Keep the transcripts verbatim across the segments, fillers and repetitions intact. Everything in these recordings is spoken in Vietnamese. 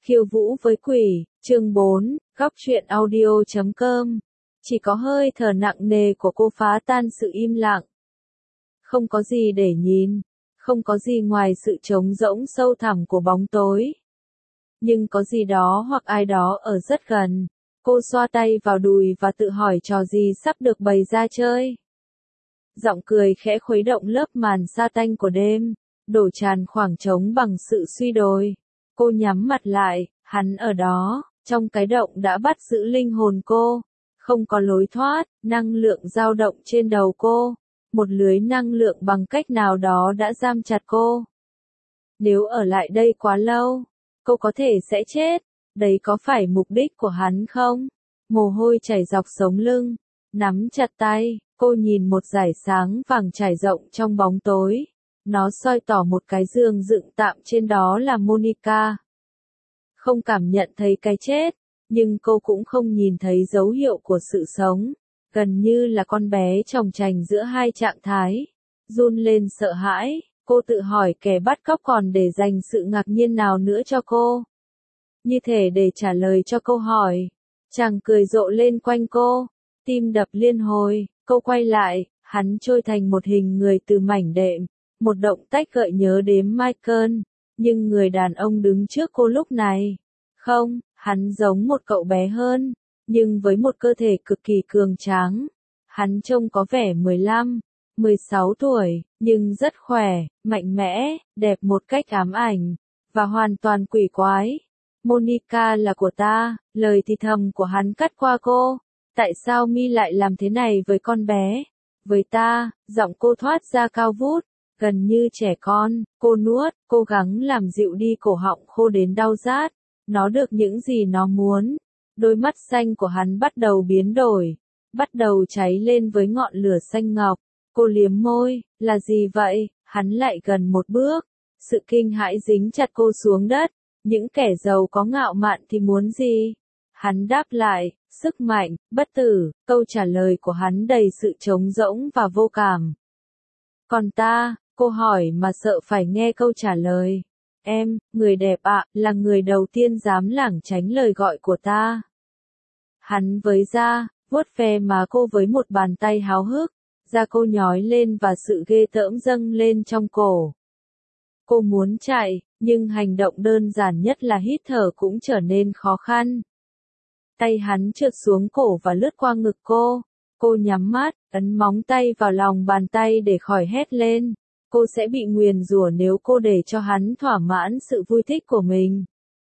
Khiêu vũ với quỷ, chương bốn, góc truyện audio chấm com. Chỉ có hơi thở nặng nề của cô phá tan sự im lặng. Không có gì để nhìn, không có gì ngoài sự trống rỗng sâu thẳm của bóng tối. Nhưng có gì đó hoặc ai đó ở rất gần. Cô xoa tay vào đùi và tự hỏi trò gì sắp được bày ra chơi. Giọng cười khẽ khuấy động lớp màn sa tanh của đêm, đổ tràn khoảng trống bằng sự suy đồi. Cô nhắm mặt lại, hắn ở đó, trong cái động đã bắt giữ linh hồn cô. Không có lối thoát, năng lượng dao động trên đầu cô. Một lưới năng lượng bằng cách nào đó đã giam chặt cô. Nếu ở lại đây quá lâu, cô có thể sẽ chết. Đấy có phải mục đích của hắn không? Mồ hôi chảy dọc sống lưng, nắm chặt tay, cô nhìn một dải sáng vàng trải rộng trong bóng tối. Nó soi tỏ một cái giường dựng tạm trên đó là Monica. Không cảm nhận thấy cái chết, nhưng cô cũng không nhìn thấy dấu hiệu của sự sống. Gần như là con bé chòng chành giữa hai trạng thái. Run lên sợ hãi, cô tự hỏi kẻ bắt cóc còn để dành sự ngạc nhiên nào nữa cho cô. Như thể để trả lời cho câu hỏi. Chàng cười rộ lên quanh cô, tim đập liên hồi, cô quay lại, hắn trôi thành một hình người từ mảnh đệm. Một động tác gợi nhớ đến Michael, nhưng người đàn ông đứng trước cô lúc này. Không, hắn giống một cậu bé hơn, nhưng với một cơ thể cực kỳ cường tráng. Hắn trông có vẻ mười lăm, mười sáu tuổi, nhưng rất khỏe, mạnh mẽ, đẹp một cách ám ảnh, và hoàn toàn quỷ quái. Monica là của ta, lời thì thầm của hắn cắt qua cô. Tại sao mi lại làm thế này với con bé? Với ta, giọng cô thoát ra cao vút. Gần như trẻ con, cô nuốt, cố gắng làm dịu đi cổ họng khô đến đau rát. Nó được những gì nó muốn. Đôi mắt xanh của hắn bắt đầu biến đổi, bắt đầu cháy lên với ngọn lửa xanh ngọc. Cô liếm môi, là gì vậy? Hắn lại gần một bước. Sự kinh hãi dính chặt cô xuống đất. Những kẻ giàu có ngạo mạn thì muốn gì? Hắn đáp lại, sức mạnh, bất tử. Câu trả lời của hắn đầy sự trống rỗng và vô cảm. Còn ta? Cô hỏi mà sợ phải nghe câu trả lời. Em, người đẹp ạ, là người đầu tiên dám lảng tránh lời gọi của ta. Hắn với ra, vuốt ve má cô với một bàn tay háo hức. Da cô nhói lên và sự ghê tởm dâng lên trong cổ. Cô muốn chạy, nhưng hành động đơn giản nhất là hít thở cũng trở nên khó khăn. Tay hắn trượt xuống cổ và lướt qua ngực cô. Cô nhắm mắt, ấn móng tay vào lòng bàn tay để khỏi hét lên. Cô sẽ bị nguyền rủa nếu cô để cho hắn thỏa mãn sự vui thích của mình.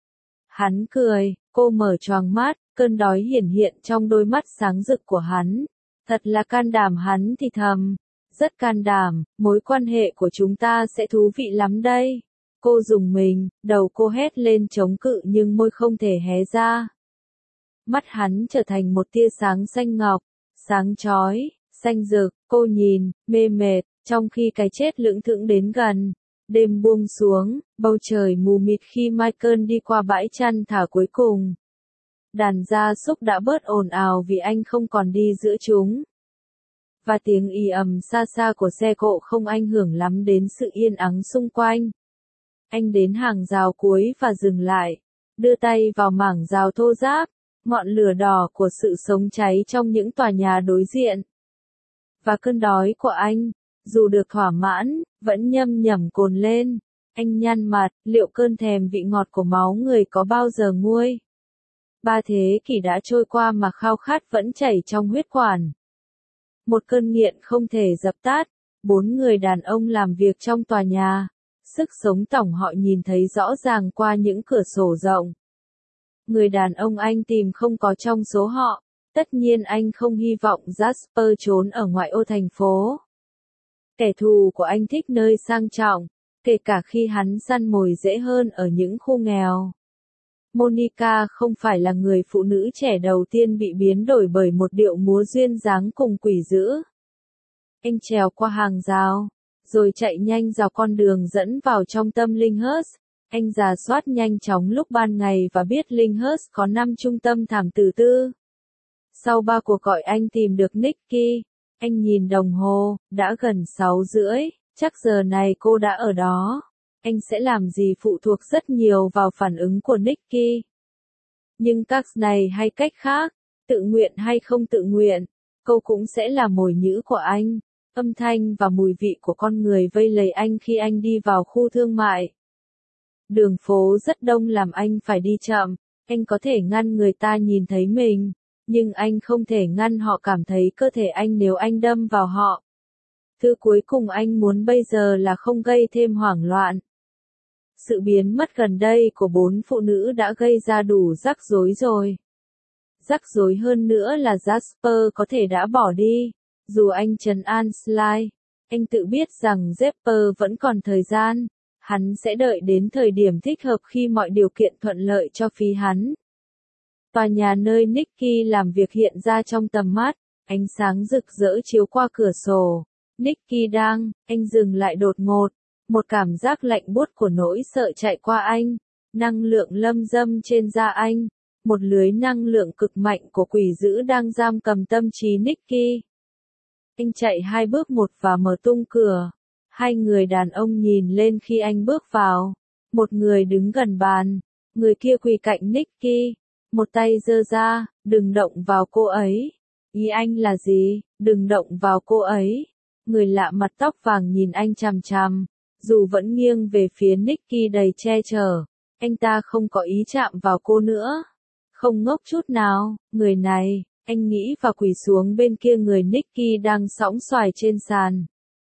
Hắn cười, cô mở choàng mắt, cơn đói hiển hiện trong đôi mắt sáng rực của hắn. Thật là can đảm, hắn thì thầm. Rất can đảm, mối quan hệ của chúng ta sẽ thú vị lắm đây. Cô rùng mình, đầu cô hét lên chống cự nhưng môi không thể hé ra. Mắt hắn trở thành một tia sáng xanh ngọc, sáng chói, xanh rực, cô nhìn, mê mệt. Trong khi cái chết lững thững đến gần, đêm buông xuống, bầu trời mù mịt khi Michael đi qua bãi chăn thả cuối cùng. Đàn gia súc đã bớt ồn ào vì anh không còn đi giữa chúng. Và tiếng ì ầm xa xa của xe cộ không ảnh hưởng lắm đến sự yên ắng xung quanh. Anh đến hàng rào cuối và dừng lại, đưa tay vào mảng rào thô ráp, ngọn lửa đỏ của sự sống cháy trong những tòa nhà đối diện. Và cơn đói của anh, dù được thỏa mãn, vẫn nhâm nhẩm cồn lên. Anh nhăn mặt, liệu cơn thèm vị ngọt của máu người có bao giờ nguôi? Ba thế kỷ đã trôi qua mà khao khát vẫn chảy trong huyết quản. Một cơn nghiện không thể dập tắt. Bốn người đàn ông làm việc trong tòa nhà. Sức sống tổng họ nhìn thấy rõ ràng qua những cửa sổ rộng. Người đàn ông anh tìm không có trong số họ. Tất nhiên anh không hy vọng Jasper trốn ở ngoại ô thành phố. Kẻ thù của anh thích nơi sang trọng, kể cả khi hắn săn mồi dễ hơn ở những khu nghèo. Monica không phải là người phụ nữ trẻ đầu tiên bị biến đổi bởi một điệu múa duyên dáng cùng quỷ dữ. Anh trèo qua hàng rào, rồi chạy nhanh dọc con đường dẫn vào trong tâm Lyndhurst. Anh rà soát nhanh chóng lúc ban ngày và biết Lyndhurst có năm trung tâm thảm tử tư. Sau ba cuộc gọi anh tìm được Nikki. Anh nhìn đồng hồ, đã gần sáu rưỡi, chắc giờ này cô đã ở đó. anh sẽ làm gì phụ thuộc rất nhiều vào phản ứng của Nicky. Nhưng các này hay cách khác, tự nguyện hay không tự nguyện, cô cũng sẽ là mồi nhữ của anh. Âm thanh và mùi vị của con người vây lấy anh khi anh đi vào khu thương mại. Đường phố rất đông làm anh phải đi chậm, anh có thể ngăn người ta nhìn thấy mình, nhưng anh không thể ngăn họ cảm thấy cơ thể anh nếu anh đâm vào họ. Thứ cuối cùng anh muốn bây giờ là không gây thêm hoảng loạn. Sự biến mất gần đây của bốn phụ nữ đã gây ra đủ rắc rối rồi. Rắc rối hơn nữa là Jasper có thể đã bỏ đi. Dù anh trấn an Sly, anh tự biết rằng Jasper vẫn còn thời gian. Hắn sẽ đợi đến thời điểm thích hợp khi mọi điều kiện thuận lợi cho phía hắn. Tòa nhà nơi Nicky làm việc hiện ra trong tầm mắt, ánh sáng rực rỡ chiếu qua cửa sổ. Nicky đang, anh dừng lại đột ngột. Một cảm giác lạnh buốt của nỗi sợ chạy qua anh. Năng lượng lâm dâm trên da anh. Một lưới năng lượng cực mạnh của quỷ dữ đang giam cầm tâm trí Nicky. Anh chạy hai bước một và mở tung cửa. Hai người đàn ông nhìn lên khi anh bước vào. Một người đứng gần bàn, người kia quỳ cạnh Nicky. Một tay giơ ra, đừng động vào cô ấy. Ý anh là gì, đừng động vào cô ấy. Người lạ mặt tóc vàng nhìn anh chằm chằm, dù vẫn nghiêng về phía Nicky đầy che chở. Anh ta không có ý chạm vào cô nữa. Không ngốc chút nào, người này, anh nghĩ và quỳ xuống bên kia người Nicky đang sõng xoài trên sàn.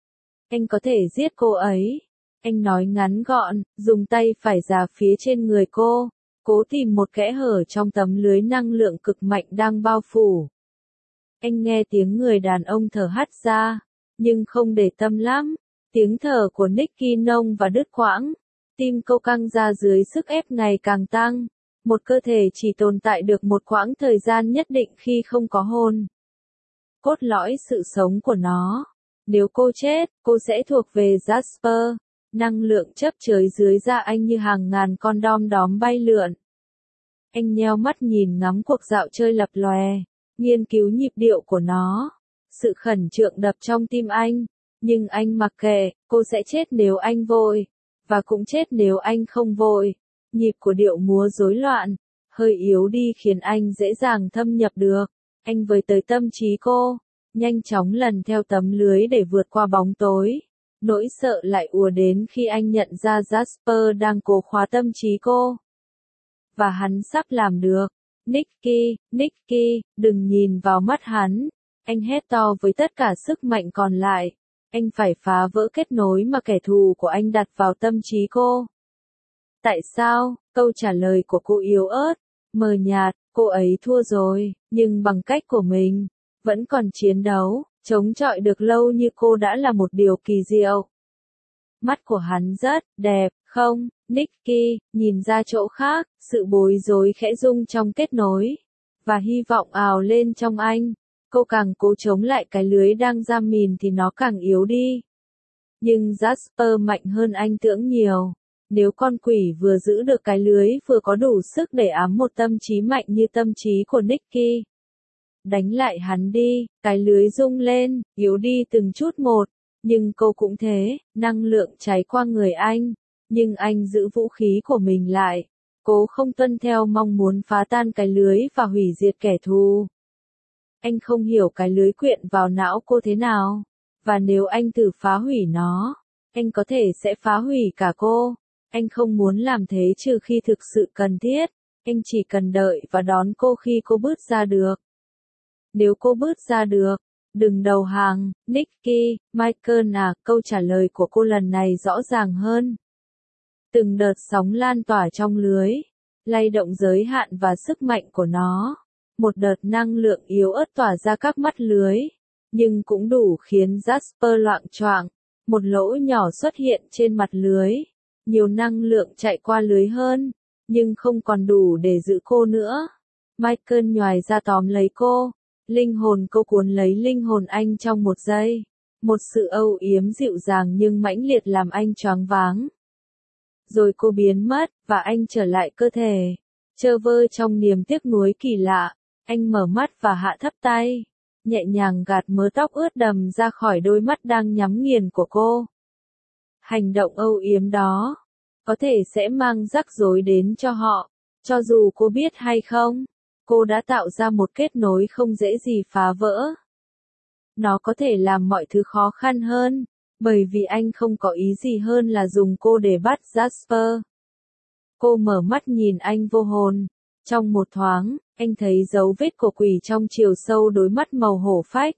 Anh có thể giết cô ấy. Anh nói ngắn gọn, dùng tay phải già phía trên người cô, cố tìm một kẽ hở trong tấm lưới năng lượng cực mạnh đang bao phủ. Anh nghe tiếng người đàn ông thở hắt ra, nhưng không để tâm lắm. Tiếng thở của Nicky nông và đứt quãng. Tim cô căng ra dưới sức ép ngày càng tăng. Một cơ thể chỉ tồn tại được một quãng thời gian nhất định khi không có hồn. Cốt lõi sự sống của nó. Nếu cô chết, cô sẽ thuộc về Jasper. Năng lượng chấp chới dưới da anh như hàng ngàn con đom đóm bay lượn. Anh nheo mắt nhìn ngắm cuộc dạo chơi lập lòe, nghiên cứu nhịp điệu của nó. Sự khẩn trương đập trong tim anh. Nhưng anh mặc kệ, cô sẽ chết nếu anh vội. Và cũng chết nếu anh không vội. Nhịp của điệu múa rối loạn, hơi yếu đi khiến anh dễ dàng thâm nhập được. Anh với tới tâm trí cô, nhanh chóng lần theo tấm lưới để vượt qua bóng tối. Nỗi sợ lại ùa đến khi anh nhận ra Jasper đang cố khóa tâm trí cô. Và hắn sắp làm được. Nicky, Nicky, đừng nhìn vào mắt hắn. Anh hét to với tất cả sức mạnh còn lại. Anh phải phá vỡ kết nối mà kẻ thù của anh đặt vào tâm trí cô. Tại sao? Câu trả lời của cô yếu ớt, mờ nhạt, cô ấy thua rồi, nhưng bằng cách của mình, vẫn còn chiến đấu, chống chọi được lâu như cô đã là một điều kỳ diệu. Mắt của hắn rất đẹp, không? Nicky nhìn ra chỗ khác, sự bối rối khẽ rung trong kết nối, và hy vọng ào lên trong anh. Cô càng cố chống lại cái lưới đang giam mìn thì nó càng yếu đi. Nhưng Jasper mạnh hơn anh tưởng nhiều. Nếu con quỷ vừa giữ được cái lưới vừa có đủ sức để ám một tâm trí mạnh như tâm trí của Nicky. Đánh lại hắn đi, cái lưới rung lên, yếu đi từng chút một. Nhưng cô cũng thế, năng lượng cháy qua người anh. Nhưng anh giữ vũ khí của mình lại. Cố không tuân theo mong muốn phá tan cái lưới và hủy diệt kẻ thù. Anh không hiểu cái lưới quyện vào não cô thế nào. Và nếu anh thử phá hủy nó, anh có thể sẽ phá hủy cả cô. Anh không muốn làm thế trừ khi thực sự cần thiết. Anh chỉ cần đợi và đón cô khi cô bước ra được. Nếu cô bước ra được, đừng đầu hàng. Nicky, Michael à, câu trả lời của cô lần này rõ ràng hơn. Từng đợt sóng lan tỏa trong lưới, lay động giới hạn và sức mạnh của nó. Một đợt năng lượng yếu ớt tỏa ra các mắt lưới, nhưng cũng đủ khiến Jasper loạng choạng. Một lỗ nhỏ xuất hiện trên mặt lưới. Nhiều năng lượng chạy qua lưới hơn, nhưng không còn đủ để giữ cô nữa. Michael nhoài ra tóm lấy cô. Linh hồn cô cuốn lấy linh hồn anh trong một giây. Một sự âu yếm dịu dàng nhưng mãnh liệt làm anh choáng váng. Rồi cô biến mất, và anh trở lại cơ thể. Chơ vơ trong niềm tiếc nuối kỳ lạ, anh mở mắt và hạ thấp tay. Nhẹ nhàng gạt mớ tóc ướt đầm ra khỏi đôi mắt đang nhắm nghiền của cô. Hành động âu yếm đó, có thể sẽ mang rắc rối đến cho họ, cho dù cô biết hay không. Cô đã tạo ra một kết nối không dễ gì phá vỡ. Nó có thể làm mọi thứ khó khăn hơn, bởi vì anh không có ý gì hơn là dùng cô để bắt Jasper. Cô mở mắt nhìn anh vô hồn. Trong một thoáng, anh thấy dấu vết của quỷ trong chiều sâu đôi mắt màu hổ phách.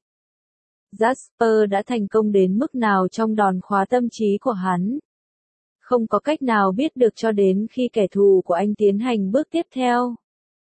Jasper đã thành công đến mức nào trong đòn khóa tâm trí của hắn. Không có cách nào biết được cho đến khi kẻ thù của anh tiến hành bước tiếp theo.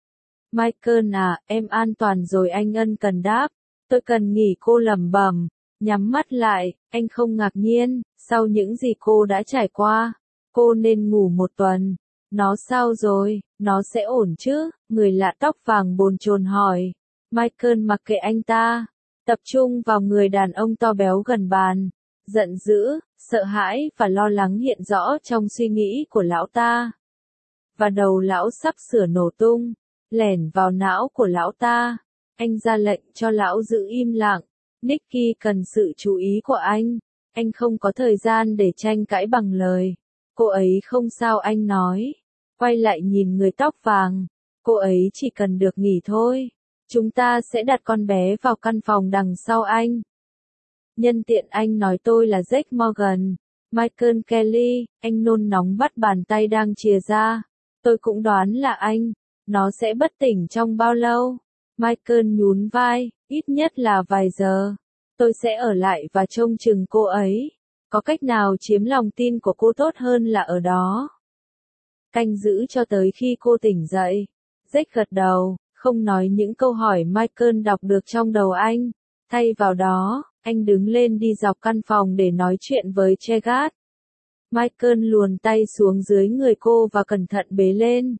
Michael à, em an toàn rồi, anh ân cần đáp. Tôi cần nghỉ, cô lẩm bẩm, nhắm mắt lại. Anh không ngạc nhiên, sau những gì cô đã trải qua, cô nên ngủ một tuần. Nó sao rồi, nó sẽ ổn chứ? Người lạ tóc vàng bồn chồn hỏi. Michael mặc kệ anh ta, tập trung vào người đàn ông to béo gần bàn. Giận dữ, sợ hãi và lo lắng hiện rõ trong suy nghĩ của lão ta. Và đầu lão sắp sửa nổ tung, lẻn vào não của lão ta. Anh ra lệnh cho lão giữ im lặng. Nicky cần sự chú ý của anh. Anh không có thời gian để tranh cãi bằng lời. Cô ấy không sao, anh nói. Quay lại nhìn người tóc vàng. Cô ấy chỉ cần được nghỉ thôi. Chúng ta sẽ đặt con bé vào căn phòng đằng sau anh. Nhân tiện anh nói tôi là Jake Morgan. Michael Kelly, anh nôn nóng bắt bàn tay đang chìa ra. Tôi cũng đoán là anh. Nó sẽ bất tỉnh trong bao lâu? Michael nhún vai, ít nhất là vài giờ. Tôi sẽ ở lại và trông chừng cô ấy. Có cách nào chiếm lòng tin của cô tốt hơn là ở đó? Canh giữ cho tới khi cô tỉnh dậy. Jake gật đầu, không nói những câu hỏi Michael đọc được trong đầu anh. Thay vào đó, anh đứng lên đi dọc căn phòng để nói chuyện với Chegat. Michael luồn tay xuống dưới người cô và cẩn thận bế lên.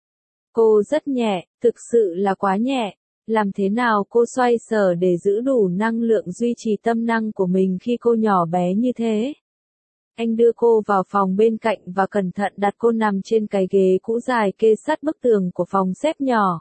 Cô rất nhẹ, thực sự là quá nhẹ. Làm thế nào cô xoay sở để giữ đủ năng lượng duy trì tâm năng của mình khi cô nhỏ bé như thế? Anh đưa cô vào phòng bên cạnh và cẩn thận đặt cô nằm trên cái ghế cũ dài kê sát bức tường của phòng xếp nhỏ.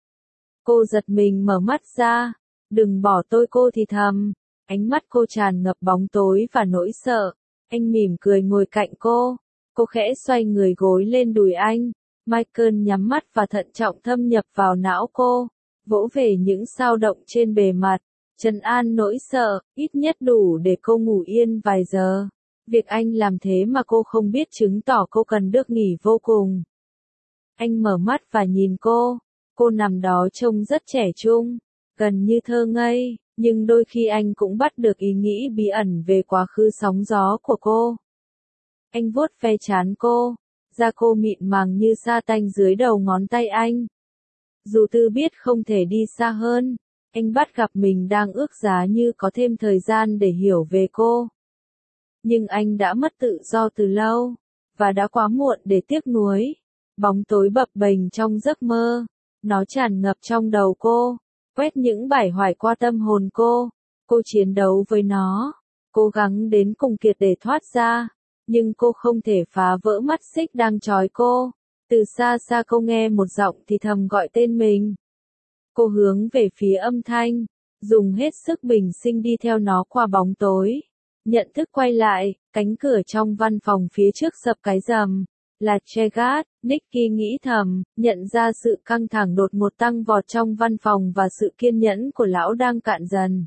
Cô giật mình mở mắt ra. Đừng bỏ tôi, cô thì thầm. Ánh mắt cô tràn ngập bóng tối và nỗi sợ. Anh mỉm cười ngồi cạnh cô. Cô khẽ xoay người gối lên đùi anh. Michael nhắm mắt và thận trọng thâm nhập vào não cô. Vỗ về những dao động trên bề mặt. Trấn an nỗi sợ, ít nhất đủ để cô ngủ yên vài giờ. Việc anh làm thế mà cô không biết chứng tỏ cô cần được nghỉ vô cùng. Anh mở mắt và nhìn cô. Cô nằm đó trông rất trẻ trung, gần như thơ ngây, nhưng đôi khi anh cũng bắt được ý nghĩ bí ẩn về quá khứ sóng gió của cô. Anh vuốt ve trán cô, da cô mịn màng như sa tanh dưới đầu ngón tay anh. Dù Tư biết không thể đi xa hơn, anh bắt gặp mình đang ước giá như có thêm thời gian để hiểu về cô. Nhưng anh đã mất tự do từ lâu, và đã quá muộn để tiếc nuối. Bóng tối bập bềnh trong giấc mơ, nó tràn ngập trong đầu cô, quét những bải hoài qua tâm hồn cô. Cô chiến đấu với nó, cố gắng đến cùng kiệt để thoát ra, nhưng cô không thể phá vỡ mắt xích đang trói cô. Từ xa xa cô nghe một giọng thì thầm gọi tên mình. Cô hướng về phía âm thanh, dùng hết sức bình sinh đi theo nó qua bóng tối. Nhận thức quay lại, cánh cửa trong văn phòng phía trước sập cái rầm. Là Chegat, Nicky nghĩ thầm, nhận ra sự căng thẳng đột ngột tăng vọt trong văn phòng và sự kiên nhẫn của lão đang cạn dần.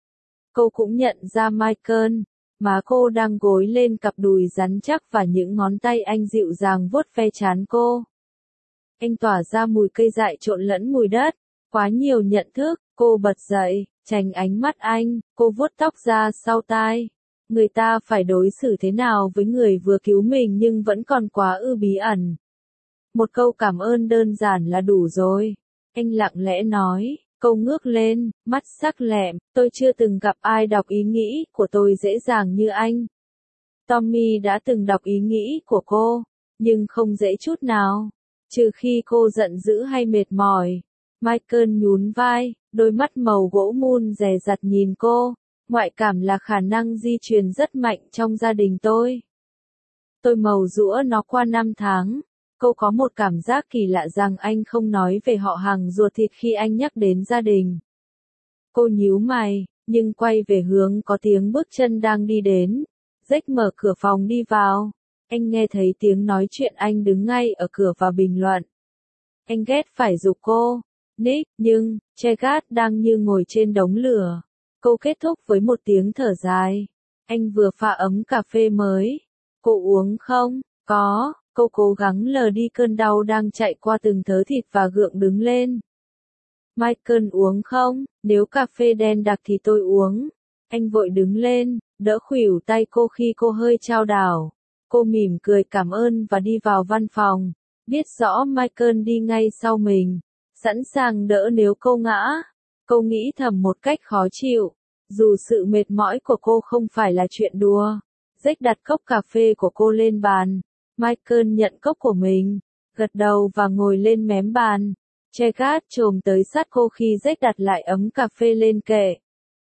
Cô cũng nhận ra Michael, má cô đang gối lên cặp đùi rắn chắc và những ngón tay anh dịu dàng vuốt ve trán cô. Anh tỏa ra mùi cây dại trộn lẫn mùi đất, quá nhiều nhận thức. Cô bật dậy, tránh ánh mắt anh, cô vuốt tóc ra sau tai. Người ta phải đối xử thế nào với người vừa cứu mình nhưng vẫn còn quá ư bí ẩn. Một câu cảm ơn đơn giản là đủ rồi. Anh lặng lẽ nói, cô ngước lên, mắt sắc lẹm, tôi chưa từng gặp ai đọc ý nghĩ của tôi dễ dàng như anh. Tommy đã từng đọc ý nghĩ của cô, nhưng không dễ chút nào, trừ khi cô giận dữ hay mệt mỏi. Michael nhún vai, đôi mắt màu gỗ mun dè dặt nhìn cô. Ngoại cảm là khả năng di truyền rất mạnh trong gia đình tôi. Tôi màu giũa nó qua năm tháng. Cô có một cảm giác kỳ lạ rằng anh không nói về họ hàng ruột thịt khi anh nhắc đến gia đình. Cô nhíu mày, nhưng quay về hướng có tiếng bước chân đang đi đến. Jake mở cửa phòng đi vào. Anh nghe thấy tiếng nói chuyện anh đứng ngay ở cửa và bình luận. Anh ghét phải giục cô. Nick, nhưng, Chegat đang như ngồi trên đống lửa. Cô kết thúc với một tiếng thở dài. Anh vừa pha ấm cà phê mới. Cô uống không? Có, cô cố gắng lờ đi cơn đau đang chạy qua từng thớ thịt và gượng đứng lên. Michael uống không? Nếu cà phê đen đặc thì tôi uống. Anh vội đứng lên, đỡ khuỷu tay cô khi cô hơi chao đảo. Cô mỉm cười cảm ơn và đi vào văn phòng. Biết rõ Michael đi ngay sau mình. Sẵn sàng đỡ nếu cô ngã. Cô nghĩ thầm một cách khó chịu. Dù sự mệt mỏi của cô không phải là chuyện đùa. Jack đặt cốc cà phê của cô lên bàn. Michael nhận cốc của mình, gật đầu và ngồi lên mém bàn. Chegat chồm tới sát cô khi Jack đặt lại ấm cà phê lên kệ.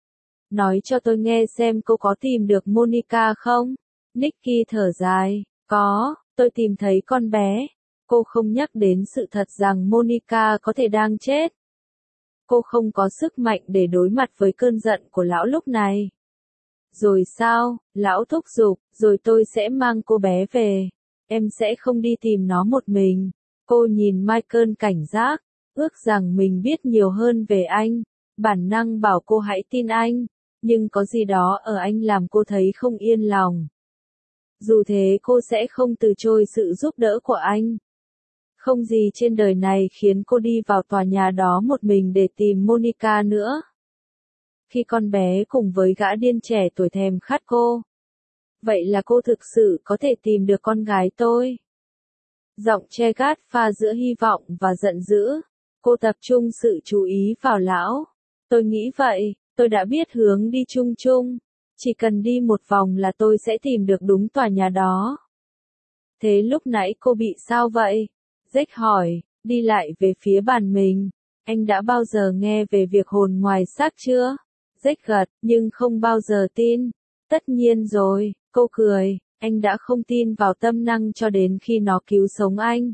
Nói cho tôi nghe xem cô có tìm được Monica không? Nicky thở dài. Có, tôi tìm thấy con bé. Cô không nhắc đến sự thật rằng Monica có thể đang chết. Cô không có sức mạnh để đối mặt với cơn giận của lão lúc này. Rồi sao? Lão thúc giục, rồi tôi sẽ mang cô bé về. Em sẽ không đi tìm nó một mình. Cô nhìn Michael cảnh giác, ước rằng mình biết nhiều hơn về anh. Bản năng bảo cô hãy tin anh, nhưng có gì đó ở anh làm cô thấy không yên lòng. Dù thế cô sẽ không từ chối sự giúp đỡ của anh. Không gì trên đời này khiến cô đi vào tòa nhà đó một mình để tìm Monica nữa. Khi con bé cùng với gã điên trẻ tuổi thèm khát cô. Vậy là cô thực sự có thể tìm được con gái tôi. Giọng Chegat pha giữa hy vọng và giận dữ. Cô tập trung sự chú ý vào lão. Tôi nghĩ vậy, tôi đã biết hướng đi chung chung. Chỉ cần đi một vòng là tôi sẽ tìm được đúng tòa nhà đó. Thế lúc nãy cô bị sao vậy? Jack hỏi, đi lại về phía bàn mình. Anh đã bao giờ nghe về việc hồn ngoài xác chưa? Jack gật, nhưng không bao giờ tin. Tất nhiên rồi, cô cười, anh đã không tin vào tâm năng cho đến khi nó cứu sống anh.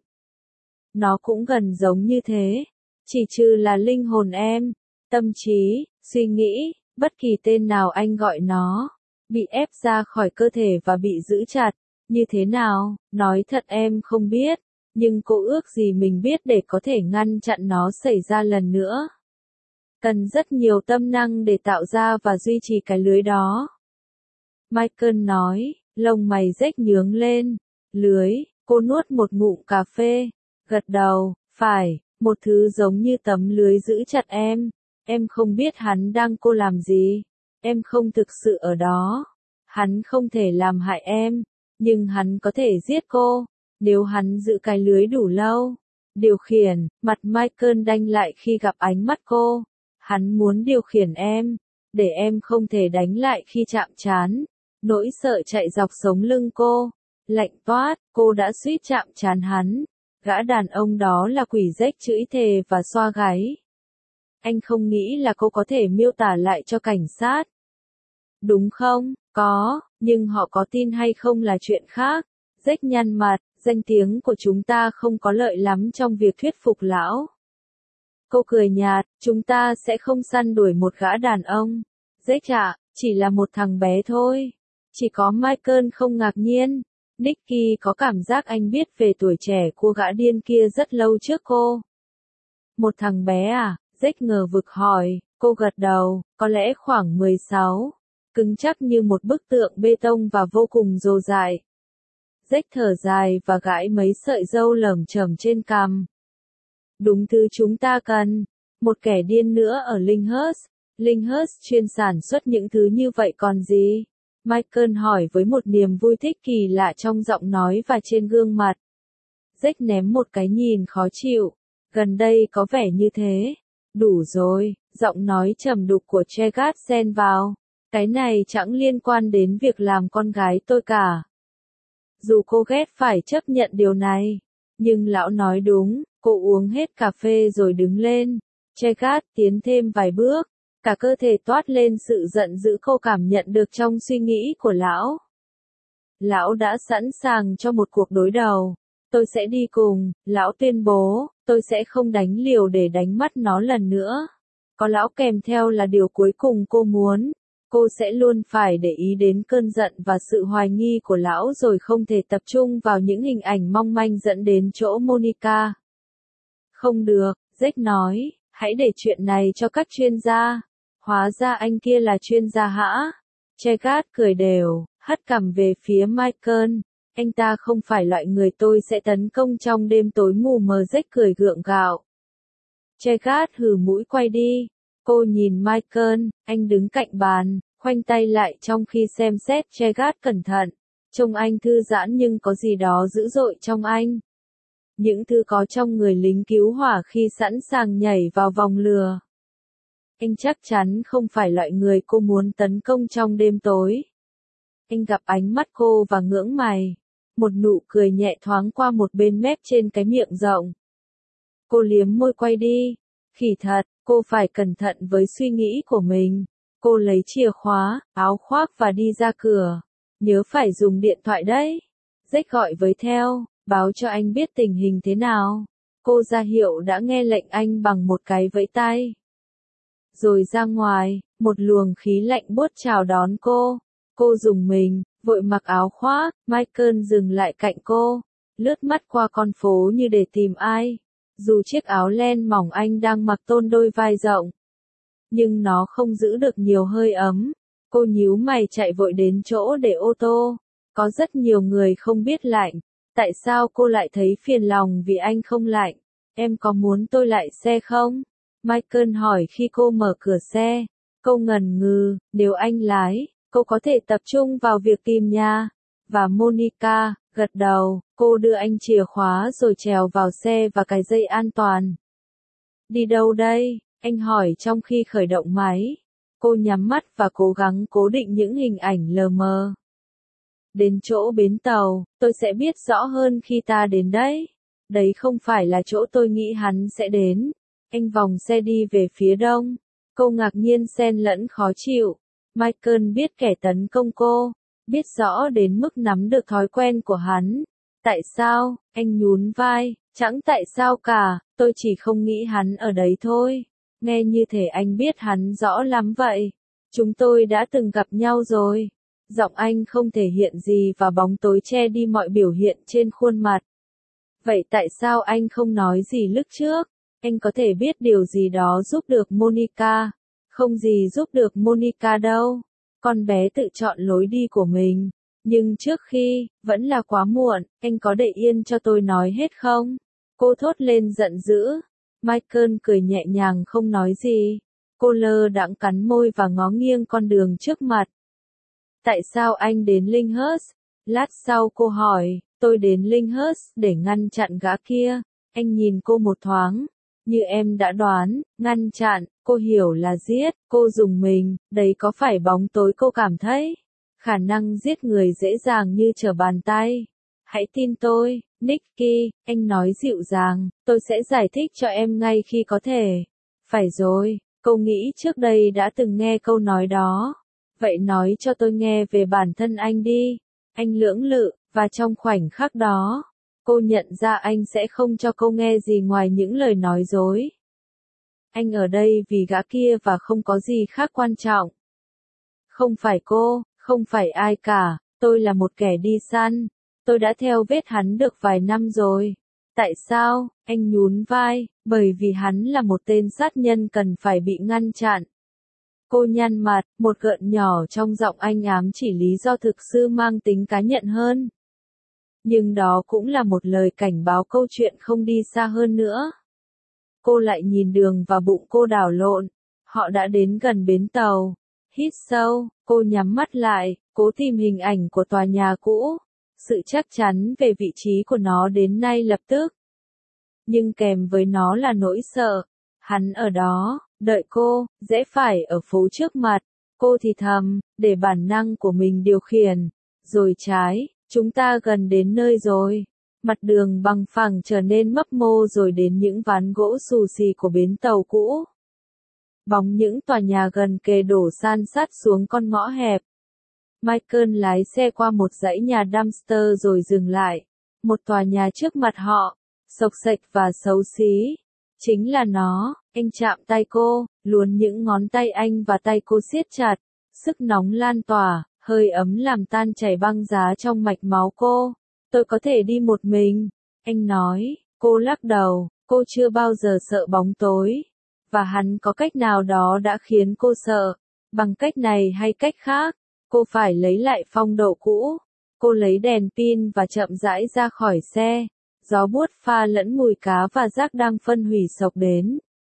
Nó cũng gần giống như thế. Chỉ trừ là linh hồn em, tâm trí, suy nghĩ, bất kỳ tên nào anh gọi nó, bị ép ra khỏi cơ thể và bị giữ chặt. Như thế nào? Nói thật em không biết, nhưng cô ước gì mình biết để có thể ngăn chặn nó xảy ra lần nữa. Cần rất nhiều tâm năng để tạo ra và duy trì cái lưới đó. Michael nói, lông mày Jack nhướng lên. Lưới, cô nuốt một ngụm cà phê, gật đầu, phải, một thứ giống như tấm lưới giữ chặt em. Em không biết hắn đang cô làm gì. Em không thực sự ở đó. Hắn không thể làm hại em, nhưng hắn có thể giết cô, nếu hắn giữ cái lưới đủ lâu. Điều khiển, mặt Michael đanh lại khi gặp ánh mắt cô. Hắn muốn điều khiển em, để em không thể đánh lại khi chạm trán. Nỗi sợ chạy dọc sống lưng cô. Lạnh toát, cô đã suýt chạm trán hắn. Gã đàn ông đó là quỷ rách chửi thề và xoa gáy. Anh không nghĩ là cô có thể miêu tả lại cho cảnh sát. Đúng không? Có, nhưng họ có tin hay không là chuyện khác. Jack nhăn mặt, danh tiếng của chúng ta không có lợi lắm trong việc thuyết phục lão. Cô cười nhạt, chúng ta sẽ không săn đuổi một gã đàn ông. Jack ạ, chỉ là một thằng bé thôi. Chỉ có Michael không ngạc nhiên. Nicky có cảm giác anh biết về tuổi trẻ của gã điên kia rất lâu trước cô. Một thằng bé à? Jack ngờ vực hỏi, cô gật đầu, có lẽ khoảng mười sáu. Cứng chắc như một bức tượng bê tông và vô cùng dồ dại. Jack thở dài và gãi mấy sợi râu lởm chởm trên cằm. Đúng thứ chúng ta cần. Một kẻ điên nữa ở Lyndhurst. Lyndhurst chuyên sản xuất những thứ như vậy còn gì? Michael hỏi với một niềm vui thích kỳ lạ trong giọng nói và trên gương mặt. Jack ném một cái nhìn khó chịu. Gần đây có vẻ như thế. Đủ rồi, giọng nói trầm đục của Chegat xen vào. Cái này chẳng liên quan đến việc làm con gái tôi cả. Dù cô ghét phải chấp nhận điều này. Nhưng lão nói đúng, cô uống hết cà phê rồi đứng lên. Chegat tiến thêm vài bước. Cả cơ thể toát lên sự giận dữ cô cảm nhận được trong suy nghĩ của lão. Lão đã sẵn sàng cho một cuộc đối đầu. Tôi sẽ đi cùng, lão tuyên bố, tôi sẽ không đánh liều để đánh mất nó lần nữa. Có lão kèm theo là điều cuối cùng cô muốn. cô sẽ luôn phải để ý đến cơn giận và sự hoài nghi của lão rồi không thể tập trung vào những hình ảnh mong manh dẫn đến chỗ Monica. Không được, Jack nói, hãy để chuyện này cho các chuyên gia. Hóa ra anh kia là chuyên gia hả? Chegat cười đều, hất cằm về phía Michael. Anh ta không phải loại người tôi sẽ tấn công trong đêm tối mù mờ. Jack cười gượng gạo. Chegat hừ mũi quay đi. Cô nhìn Michael, anh đứng cạnh bàn, khoanh tay lại trong khi xem xét. Chegat cẩn thận. Trông anh thư giãn nhưng có gì đó dữ dội trong anh. Những thứ có trong người lính cứu hỏa khi sẵn sàng nhảy vào vòng lửa. Anh chắc chắn không phải loại người cô muốn tấn công trong đêm tối. Anh gặp ánh mắt cô và ngưỡng mày. Một nụ cười nhẹ thoáng qua một bên mép trên cái miệng rộng. Cô liếm môi quay đi. Khỉ thật, cô phải cẩn thận với suy nghĩ của mình. Cô lấy chìa khóa, áo khoác và đi ra cửa. Nhớ phải dùng điện thoại đấy. Jack gọi với theo, báo cho anh biết tình hình thế nào. Cô ra hiệu đã nghe lệnh anh bằng một cái vẫy tay. Rồi ra ngoài, một luồng khí lạnh buốt chào đón cô. Cô rùng mình, vội mặc áo khoác. Michael dừng lại cạnh cô, lướt mắt qua con phố như để tìm ai. Dù chiếc áo len mỏng anh đang mặc tôn đôi vai rộng, nhưng nó không giữ được nhiều hơi ấm. Cô nhíu mày chạy vội đến chỗ để ô tô. Có rất nhiều người không biết lạnh. Tại sao cô lại thấy phiền lòng vì anh không lạnh? Em có muốn tôi lại xe không? Michael hỏi khi cô mở cửa xe. Cô ngần ngừ, nếu anh lái, cô có thể tập trung vào việc tìm nhà. Và Monica, gật đầu, cô đưa anh chìa khóa rồi trèo vào xe và cài dây an toàn. Đi đâu đây? Anh hỏi trong khi khởi động máy. Cô nhắm mắt và cố gắng cố định những hình ảnh lờ mờ. Đến chỗ bến tàu, tôi sẽ biết rõ hơn khi ta đến đấy. Đấy không phải là chỗ tôi nghĩ hắn sẽ đến. Anh vòng xe đi về phía đông. Cô ngạc nhiên xen lẫn khó chịu. Michael biết kẻ tấn công cô, biết rõ đến mức nắm được thói quen của hắn. Tại sao? Anh nhún vai, chẳng tại sao cả, tôi chỉ không nghĩ hắn ở đấy thôi. Nghe như thể anh biết hắn rõ lắm vậy. Chúng tôi đã từng gặp nhau rồi. Giọng anh không thể hiện gì và bóng tối che đi mọi biểu hiện trên khuôn mặt. Vậy tại sao anh không nói gì lúc trước? Anh có thể biết điều gì đó giúp được Monica. Không gì giúp được Monica đâu. Con bé tự chọn lối đi của mình. Nhưng trước khi, vẫn là quá muộn, anh có để yên cho tôi nói hết không? Cô thốt lên giận dữ. Michael cười nhẹ nhàng không nói gì. Cô lơ đãng cắn môi và ngó nghiêng con đường trước mặt. Tại sao anh đến Lyndhurst? Lát sau cô hỏi, tôi đến Lyndhurst để ngăn chặn gã kia. Anh nhìn cô một thoáng. Như em đã đoán, ngăn chặn, cô hiểu là giết, cô dùng mình, đấy có phải bóng tối cô cảm thấy? Khả năng giết người dễ dàng như trở bàn tay. Hãy tin tôi, Nicky, anh nói dịu dàng, tôi sẽ giải thích cho em ngay khi có thể. Phải rồi, cô nghĩ trước đây đã từng nghe câu nói đó. Vậy nói cho tôi nghe về bản thân anh đi. Anh lưỡng lự, và trong khoảnh khắc đó, cô nhận ra anh sẽ không cho cô nghe gì ngoài những lời nói dối. Anh ở đây vì gã kia và không có gì khác quan trọng. Không phải cô, không phải ai cả, tôi là một kẻ đi săn. Tôi đã theo vết hắn được vài năm rồi. Tại sao? Anh nhún vai, bởi vì hắn là một tên sát nhân cần phải bị ngăn chặn. Cô nhăn mặt, một gợn nhỏ trong giọng anh ám chỉ lý do thực sự mang tính cá nhân hơn. Nhưng đó cũng là một lời cảnh báo câu chuyện không đi xa hơn nữa. Cô lại nhìn đường và bụng cô đảo lộn. Họ đã đến gần bến tàu. Hít sâu, cô nhắm mắt lại, cố tìm hình ảnh của tòa nhà cũ. Sự chắc chắn về vị trí của nó đến nay lập tức. Nhưng kèm với nó là nỗi sợ. Hắn ở đó, đợi cô, rẽ phải ở phố trước mặt. Cô thì thầm, để bản năng của mình điều khiển. Rồi trái, chúng ta gần đến nơi rồi. Mặt đường bằng phẳng trở nên mấp mô rồi đến những ván gỗ xù xì của bến tàu cũ. Bóng những tòa nhà gần kề đổ san sát xuống con ngõ hẹp. Michael lái xe qua một dãy nhà dumpster rồi dừng lại. Một tòa nhà trước mặt họ, xộc xệch và xấu xí. Chính là nó, anh chạm tay cô, luồn những ngón tay anh và tay cô siết chặt. Sức nóng lan tỏa, hơi ấm làm tan chảy băng giá trong mạch máu cô. Tôi có thể đi một mình, anh nói. Cô lắc đầu, cô chưa bao giờ sợ bóng tối. Và hắn có cách nào đó đã khiến cô sợ. Bằng cách này hay cách khác, cô phải lấy lại phong độ cũ. Cô lấy đèn pin và chậm rãi ra khỏi xe. Gió buốt pha lẫn mùi cá và rác đang phân hủy sộc đến.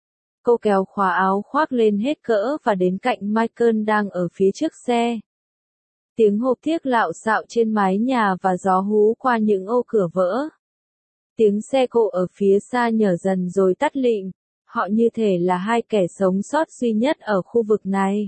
Cô kéo khóa áo khoác lên hết cỡ và đến cạnh Michael đang ở phía trước xe. Tiếng hộp thiếc lạo xạo trên mái nhà và gió hú qua những ô cửa vỡ. Tiếng xe cộ ở phía xa nhở dần rồi tắt lịm. Họ như thể là hai kẻ sống sót duy nhất ở khu vực này.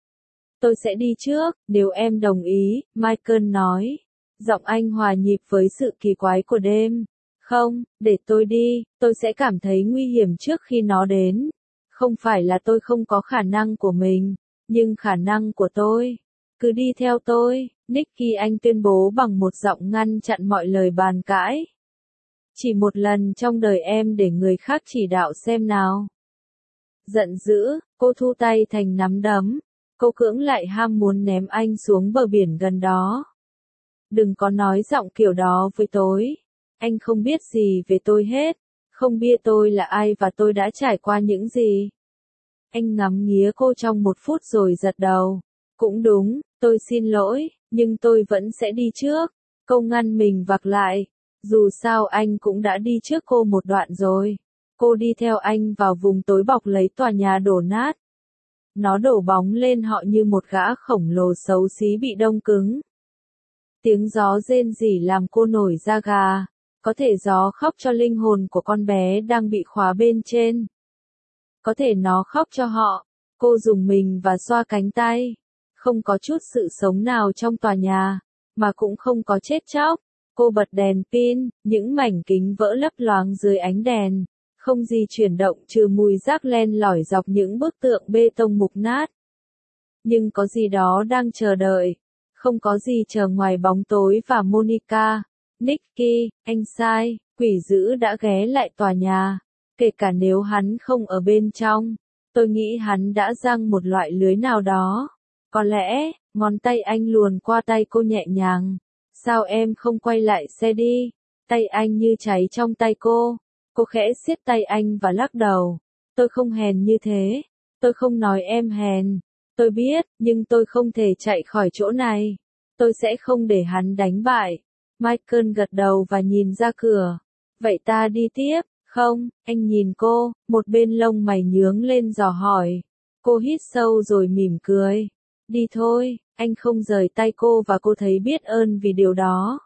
Tôi sẽ đi trước, nếu em đồng ý, Michael nói. Giọng anh hòa nhịp với sự kỳ quái của đêm. Không, để tôi đi, tôi sẽ cảm thấy nguy hiểm trước khi nó đến. Không phải là tôi không có khả năng của mình, nhưng khả năng của tôi. Cứ đi theo tôi, Nicky anh tuyên bố bằng một giọng ngăn chặn mọi lời bàn cãi. Chỉ một lần trong đời em để người khác chỉ đạo xem nào. Giận dữ, cô thu tay thành nắm đấm. Cô cưỡng lại ham muốn ném anh xuống bờ biển gần đó. Đừng có nói giọng kiểu đó với tôi. Anh không biết gì về tôi hết. Không biết tôi là ai và tôi đã trải qua những gì. Anh ngắm nghía cô trong một phút rồi giật đầu. Cũng đúng, tôi xin lỗi, nhưng tôi vẫn sẽ đi trước. Cô ngăn mình vặc lại. Dù sao anh cũng đã đi trước cô một đoạn rồi. Cô đi theo anh vào vùng tối bọc lấy tòa nhà đổ nát. Nó đổ bóng lên họ như một gã khổng lồ xấu xí bị đông cứng. Tiếng gió rên rỉ làm cô nổi da gà. Có thể gió khóc cho linh hồn của con bé đang bị khóa bên trên. Có thể nó khóc cho họ. Cô dùng mình và xoa cánh tay. Không có chút sự sống nào trong tòa nhà, mà cũng không có chết chóc. Cô bật đèn pin, những mảnh kính vỡ lấp loáng dưới ánh đèn. Không gì chuyển động trừ mùi rác len lỏi dọc những bức tượng bê tông mục nát. Nhưng có gì đó đang chờ đợi. Không có gì chờ ngoài bóng tối và Monica. Nicky, anh sai, quỷ dữ đã ghé lại tòa nhà. Kể cả nếu hắn không ở bên trong. Tôi nghĩ hắn đã giăng một loại lưới nào đó. Có lẽ, ngón tay anh luồn qua tay cô nhẹ nhàng. Sao em không quay lại xe đi? Tay anh như cháy trong tay cô. Cô khẽ siết tay anh và lắc đầu. Tôi không hèn như thế. Tôi không nói em hèn. Tôi biết, nhưng tôi không thể chạy khỏi chỗ này. Tôi sẽ không để hắn đánh bại. Michael gật đầu và nhìn ra cửa. Vậy ta đi tiếp, không? Anh nhìn cô, một bên lông mày nhướng lên dò hỏi. Cô hít sâu rồi mỉm cười. Đi thôi, anh không rời tay cô và cô thấy biết ơn vì điều đó.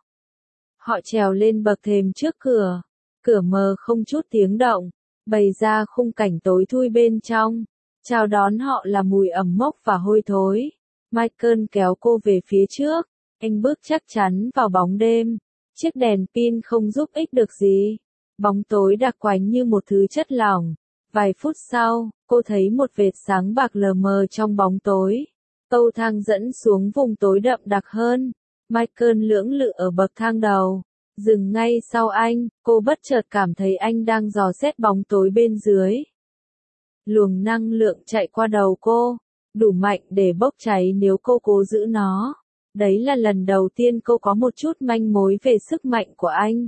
Họ trèo lên bậc thềm trước cửa. Cửa mờ không chút tiếng động, bày ra khung cảnh tối thui bên trong. Chào đón họ là mùi ẩm mốc và hôi thối. Michael kéo cô về phía trước. Anh bước chắc chắn vào bóng đêm. Chiếc đèn pin không giúp ích được gì. Bóng tối đặc quánh như một thứ chất lỏng. Vài phút sau, cô thấy một vệt sáng bạc lờ mờ trong bóng tối. Cầu thang dẫn xuống vùng tối đậm đặc hơn. Michael lưỡng lự ở bậc thang đầu. Dừng ngay sau anh, cô bất chợt cảm thấy anh đang dò xét bóng tối bên dưới. Luồng năng lượng chạy qua đầu cô, đủ mạnh để bốc cháy nếu cô cố giữ nó. Đấy là lần đầu tiên cô có một chút manh mối về sức mạnh của anh.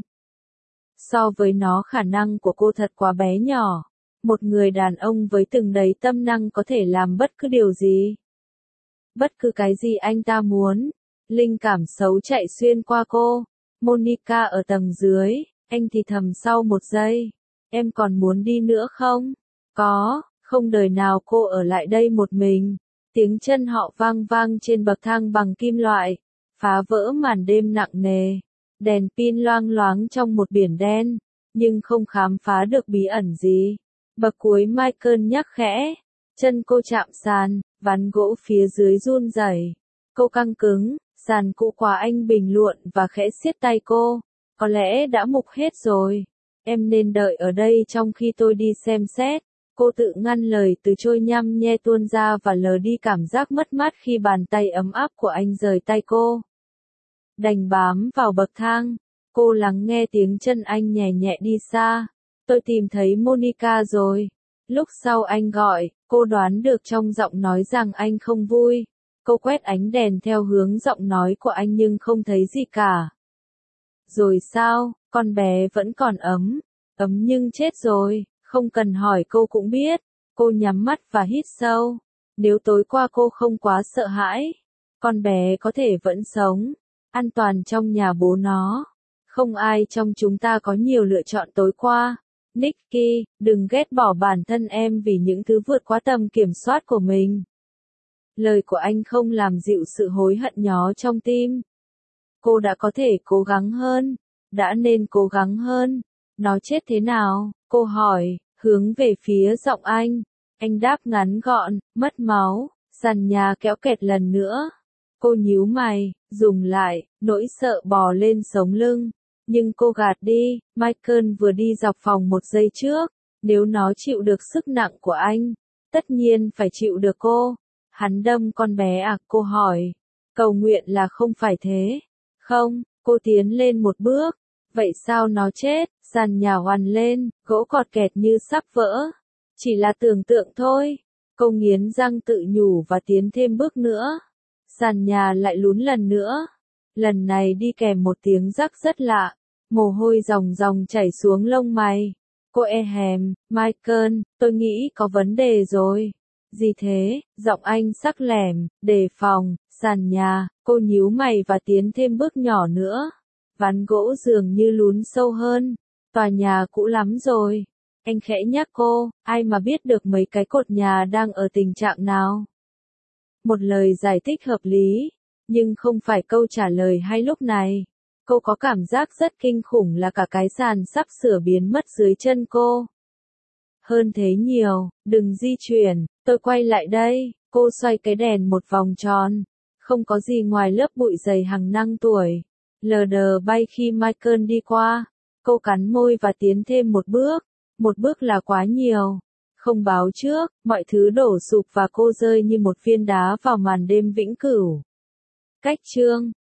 So với nó khả năng của cô thật quá bé nhỏ. Một người đàn ông với từng đầy tâm năng có thể làm bất cứ điều gì. Bất cứ cái gì anh ta muốn. Linh cảm xấu chạy xuyên qua cô. Monica ở tầng dưới, anh thì thầm sau một giây. Em còn muốn đi nữa không? Có, không đời nào cô ở lại đây một mình. Tiếng chân họ vang vang trên bậc thang bằng kim loại, phá vỡ màn đêm nặng nề. Đèn pin loang loáng trong một biển đen, nhưng không khám phá được bí ẩn gì. Bậc cuối Michael nhắc khẽ, chân cô chạm sàn, ván gỗ phía dưới run rẩy. Cô căng cứng, sàn cũ quá anh bình luận và khẽ siết tay cô. Có lẽ đã mục hết rồi. Em nên đợi ở đây trong khi tôi đi xem xét. Cô tự ngăn lời từ trôi nhăm nhe tuôn ra và lờ đi cảm giác mất mát khi bàn tay ấm áp của anh rời tay cô. Đành bám vào bậc thang. Cô lắng nghe tiếng chân anh nhẹ nhẹ đi xa. Tôi tìm thấy Monica rồi. Lúc sau anh gọi, cô đoán được trong giọng nói rằng anh không vui. Cô quét ánh đèn theo hướng giọng nói của anh nhưng không thấy gì cả. Rồi sao, con bé vẫn còn ấm, ấm nhưng chết rồi, không cần hỏi cô cũng biết. Cô nhắm mắt và hít sâu. Nếu tối qua cô không quá sợ hãi, con bé có thể vẫn sống, an toàn trong nhà bố nó. Không ai trong chúng ta có nhiều lựa chọn tối qua. Nikki, đừng ghét bỏ bản thân em vì những thứ vượt quá tầm kiểm soát của mình. Lời của anh không làm dịu sự hối hận nhó trong tim. Cô đã có thể cố gắng hơn, đã nên cố gắng hơn. Nó chết thế nào? Cô hỏi, hướng về phía giọng anh. Anh đáp ngắn gọn, mất máu, sàn nhà kéo kẹt lần nữa. Cô nhíu mày, dùng lại, nỗi sợ bò lên sống lưng. Nhưng cô gạt đi, Michael vừa đi dọc phòng một giây trước. Nếu nó chịu được sức nặng của anh, tất nhiên phải chịu được cô. Hắn đâm con bé à? Cô hỏi. Cầu nguyện là không phải thế. Không, cô tiến lên một bước. Vậy sao nó chết? Sàn nhà oằn lên, gỗ cọt kẹt như sắp vỡ. Chỉ là tưởng tượng thôi. Cô nghiến răng tự nhủ và tiến thêm bước nữa. Sàn nhà lại lún lần nữa. Lần này đi kèm một tiếng rắc rất lạ. Mồ hôi ròng ròng chảy xuống lông mày. Cô e hèm, Michael, tôi nghĩ có vấn đề rồi. Gì thế? Giọng anh sắc lẻm, đề phòng, sàn nhà. Cô nhíu mày và tiến thêm bước nhỏ nữa. Ván gỗ dường như lún sâu hơn. Tòa nhà cũ lắm rồi. Anh khẽ nhắc cô, ai mà biết được mấy cái cột nhà đang ở tình trạng nào. Một lời giải thích hợp lý, nhưng không phải câu trả lời hay lúc này. Cô có cảm giác rất kinh khủng là cả cái sàn sắp sửa biến mất dưới chân cô. Hơn thế nhiều, đừng di chuyển, tôi quay lại đây. Cô xoay cái đèn một vòng tròn. Không có gì ngoài lớp bụi dày hàng năng tuổi. Lờ đờ bay khi Michael đi qua. Cô cắn môi và tiến thêm một bước. Một bước là quá nhiều. Không báo trước, mọi thứ đổ sụp và cô rơi như một viên đá vào màn đêm vĩnh cửu. Cách chương